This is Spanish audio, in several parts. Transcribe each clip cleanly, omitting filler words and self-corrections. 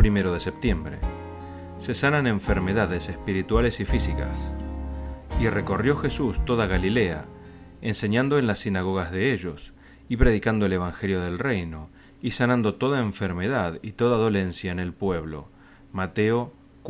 1 de septiembre. Se sanan enfermedades espirituales y físicas. Y recorrió Jesús toda Galilea, enseñando en las sinagogas de ellos, y predicando el evangelio del reino, y sanando toda enfermedad y toda dolencia en el pueblo. Mateo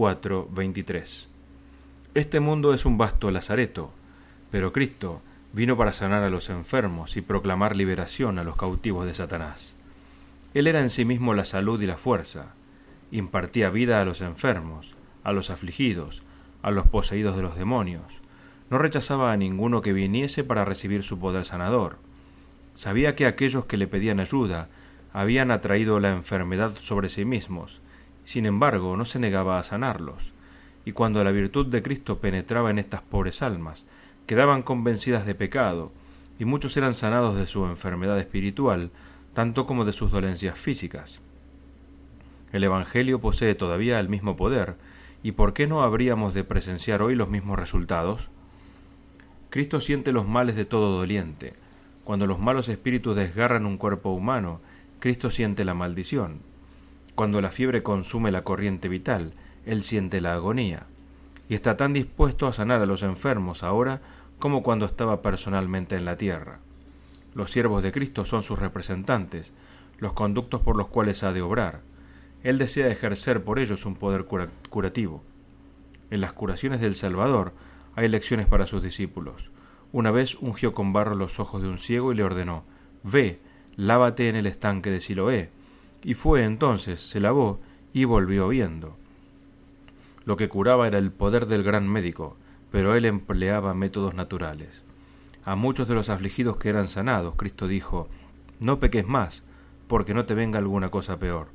4:23. Este mundo es un vasto lazareto, pero Cristo vino para sanar a los enfermos y proclamar liberación a los cautivos de Satanás. Él era en sí mismo la salud y la fuerza, impartía vida a los enfermos, a los afligidos, a los poseídos de los demonios. No rechazaba a ninguno que viniese para recibir su poder sanador. Sabía que aquellos que le pedían ayuda habían atraído la enfermedad sobre sí mismos, sin embargo no se negaba a sanarlos, y cuando la virtud de Cristo penetraba en estas pobres almas, quedaban convencidas de pecado, y muchos eran sanados de su enfermedad espiritual, tanto como de sus dolencias físicas. El Evangelio posee todavía el mismo poder, ¿y por qué no habríamos de presenciar hoy los mismos resultados? Cristo siente los males de todo doliente. Cuando los malos espíritus desgarran un cuerpo humano, Cristo siente la maldición. Cuando la fiebre consume la corriente vital, Él siente la agonía. Y está tan dispuesto a sanar a los enfermos ahora como cuando estaba personalmente en la tierra. Los siervos de Cristo son sus representantes, los conductos por los cuales ha de obrar. Él desea ejercer por ellos un poder curativo. En las curaciones del Salvador hay lecciones para sus discípulos. Una vez ungió con barro los ojos de un ciego y le ordenó: «Ve, lávate en el estanque de Siloé». Y fue entonces, se lavó y volvió viendo. Lo que curaba era el poder del gran médico, pero él empleaba métodos naturales. A muchos de los afligidos que eran sanados, Cristo dijo: «No peques más, porque no te venga alguna cosa peor».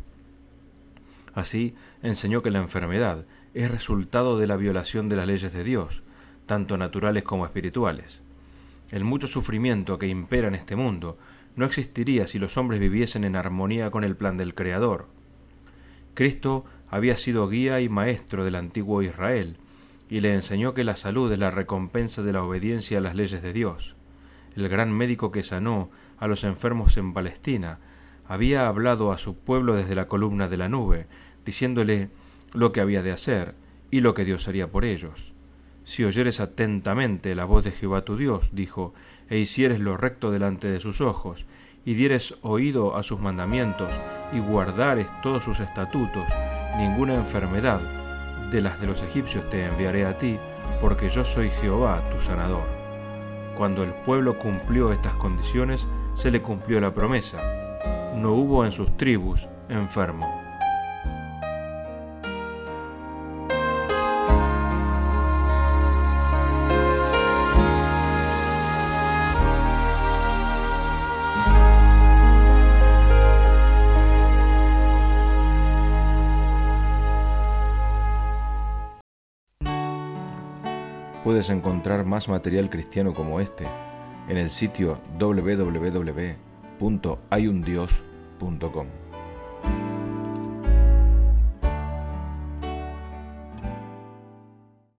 Así enseñó que la enfermedad es resultado de la violación de las leyes de Dios, tanto naturales como espirituales. El mucho sufrimiento que impera en este mundo no existiría si los hombres viviesen en armonía con el plan del Creador. Cristo había sido guía y maestro del antiguo Israel, y le enseñó que la salud es la recompensa de la obediencia a las leyes de Dios. El gran médico que sanó a los enfermos en Palestina había hablado a su pueblo desde la columna de la nube, diciéndole lo que había de hacer y lo que Dios haría por ellos. Si oyeres atentamente la voz de Jehová tu Dios, dijo, e hicieres lo recto delante de sus ojos, y dieres oído a sus mandamientos, y guardares todos sus estatutos, ninguna enfermedad de las de los egipcios te enviaré a ti, porque yo soy Jehová tu sanador. Cuando el pueblo cumplió estas condiciones, se le cumplió la promesa. No hubo en sus tribus enfermo. Puedes encontrar más material cristiano como este en el sitio www.hayundios.com.